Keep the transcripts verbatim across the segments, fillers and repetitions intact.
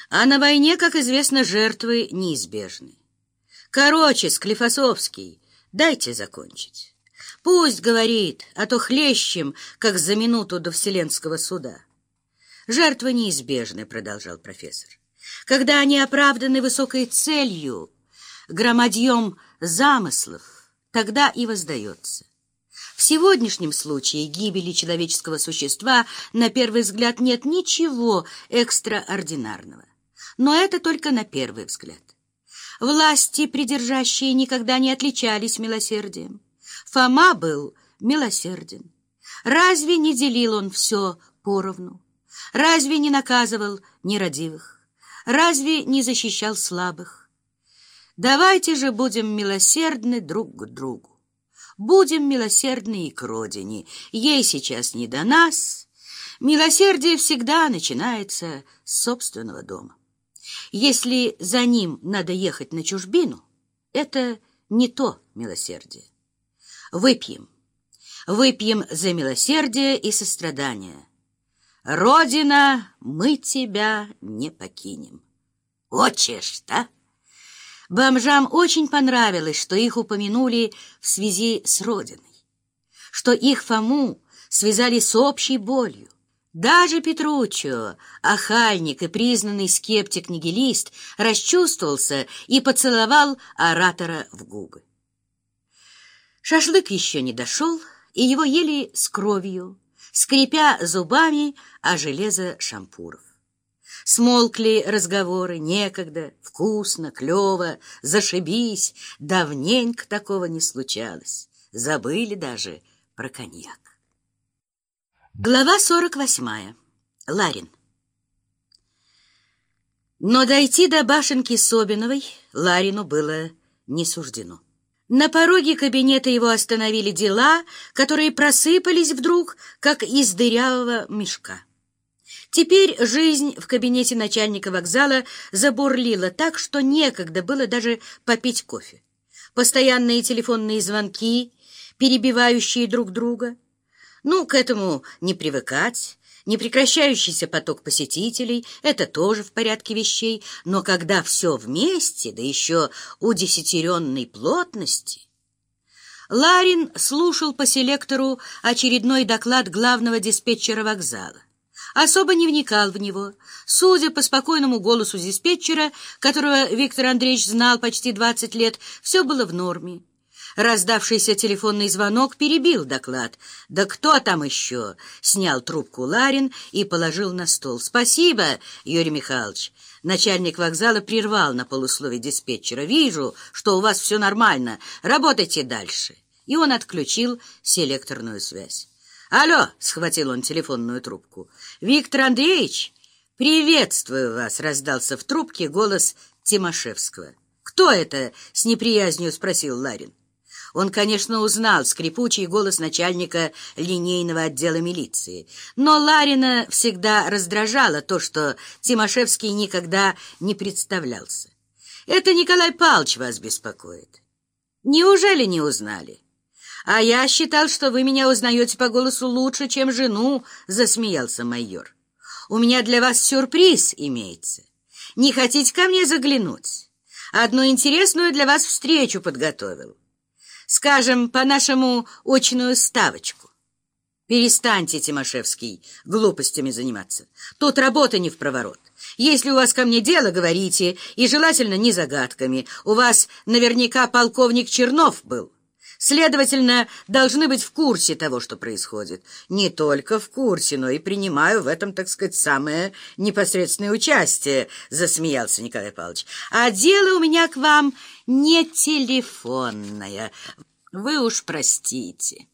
А на войне, как известно, жертвы неизбежны. Короче, Склифосовский, дайте закончить. Пусть говорит, а то хлещем, как за минуту до Вселенского суда. Жертвы неизбежны, продолжал профессор. Когда они оправданы высокой целью, громадьем замыслов, тогда и воздается. В сегодняшнем случае гибели человеческого существа на первый взгляд нет ничего экстраординарного. Но это только на первый взгляд. Власти, придержащие, никогда не отличались милосердием. Фома был милосерден. Разве не делил он все поровну? Разве не наказывал нерадивых? Разве не защищал слабых? Давайте же будем милосердны друг к другу. Будем милосердны и к родине. Ей сейчас не до нас. Милосердие всегда начинается с собственного дома. Если за ним надо ехать на чужбину, это не то милосердие. Выпьем. Выпьем за милосердие и сострадание. Родина, мы тебя не покинем. Хочешь, да? Бомжам очень понравилось, что их упомянули в связи с Родиной, что их Фому связали с общей болью. Даже Петруччо, охальник и признанный скептик-нигилист, расчувствовался и поцеловал оратора в губы. Шашлык еще не дошел, и его ели с кровью, скрипя зубами о железо шампуров. Смолкли разговоры, некогда, вкусно, клево, зашибись, давненько такого не случалось, забыли даже про коньяк. Глава сорок восьмая. Ларин. Но дойти до башенки Собиновой Ларину было не суждено. На пороге кабинета его остановили дела, которые просыпались вдруг, как из дырявого мешка. Теперь жизнь в кабинете начальника вокзала забурлила так, что некогда было даже попить кофе. Постоянные телефонные звонки, перебивающие друг друга. Ну, к этому не привыкать. Непрекращающийся поток посетителей — это тоже в порядке вещей. Но когда все вместе, да еще удесятеренной плотности... Ларин слушал по селектору очередной доклад главного диспетчера вокзала. Особо не вникал в него. Судя по спокойному голосу диспетчера, которого Виктор Андреевич знал почти двадцать лет, все было в норме. Раздавшийся телефонный звонок перебил доклад. «Да кто там еще?» — снял трубку Ларин и положил на стол. «Спасибо, Юрий Михайлович». Начальник вокзала прервал на полусловие диспетчера. «Вижу, что у вас все нормально. Работайте дальше». И он отключил селекторную связь. «Алло!» — схватил он телефонную трубку. «Виктор Андреевич, приветствую вас!» — раздался в трубке голос Тимошевского. «Кто это?» — с неприязнью спросил Ларин. Он, конечно, узнал скрипучий голос начальника линейного отдела милиции, но Ларина всегда раздражало то, что Тимошевский никогда не представлялся. «Это Николай Павлович вас беспокоит. Неужели не узнали?» «А я считал, что вы меня узнаете по голосу лучше, чем жену», — засмеялся майор. «У меня для вас сюрприз имеется. Не хотите ко мне заглянуть? Одну интересную для вас встречу подготовил. Скажем, по-нашему, очную ставочку». «Перестаньте, Тимошевский, глупостями заниматься. Тут работа не впроворот. Если у вас ко мне дело, говорите, и желательно не загадками. У вас наверняка полковник Чернов был. Следовательно, должны быть в курсе того, что происходит. Не только в курсе, но и принимаю в этом, так сказать, самое непосредственное участие», — засмеялся Николай Павлович. «А дело у меня к вам не телефонное. Вы уж простите».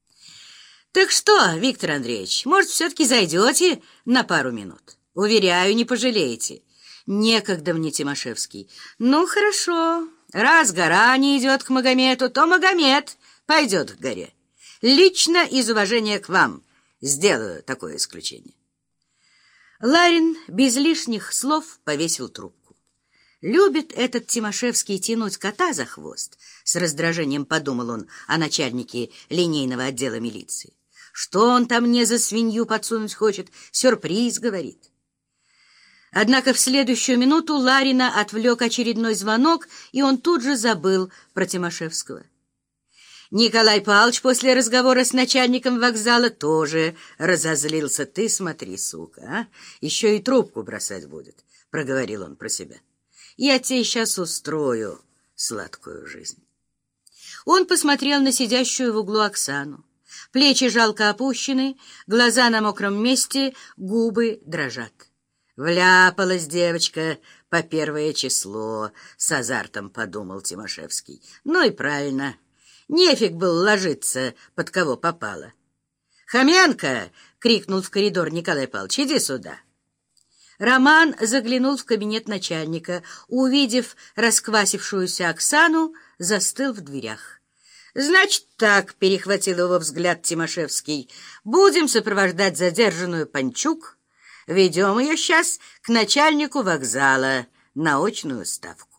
«Так что, Виктор Андреевич, может, все-таки зайдете на пару минут? Уверяю, не пожалеете». «Некогда мне, Тимошевский». «Ну, хорошо. Раз гора не идет к Магомету, то Магомет пойдет к горе. Лично из уважения к вам сделаю такое исключение». Ларин без лишних слов повесил трубку. «Любит этот Тимошевский тянуть кота за хвост», — с раздражением подумал он о начальнике линейного отдела милиции. «Что он там мне за свинью подсунуть хочет? Сюрприз, говорит». Однако в следующую минуту Ларина отвлек очередной звонок, и он тут же забыл про Тимошевского. Николай Павлович после разговора с начальником вокзала тоже разозлился. «Ты смотри, сука, а? Еще и трубку бросать будет», — проговорил он про себя. «Я тебе сейчас устрою сладкую жизнь». Он посмотрел на сидящую в углу Оксану. Плечи жалко опущены, глаза на мокром месте, губы дрожат. «Вляпалась девочка по первое число», — с азартом подумал Тимошевский. «Ну и правильно. Нефиг было ложиться, под кого попало». «Хоменко!» — крикнул в коридор Николай Павлович. «Иди сюда». Роман заглянул в кабинет начальника. Увидев расквасившуюся Оксану, застыл в дверях. «Значит так», — перехватил его взгляд Тимошевский, — «будем сопровождать задержанную Панчук. Ведем ее сейчас к начальнику вокзала на очную ставку».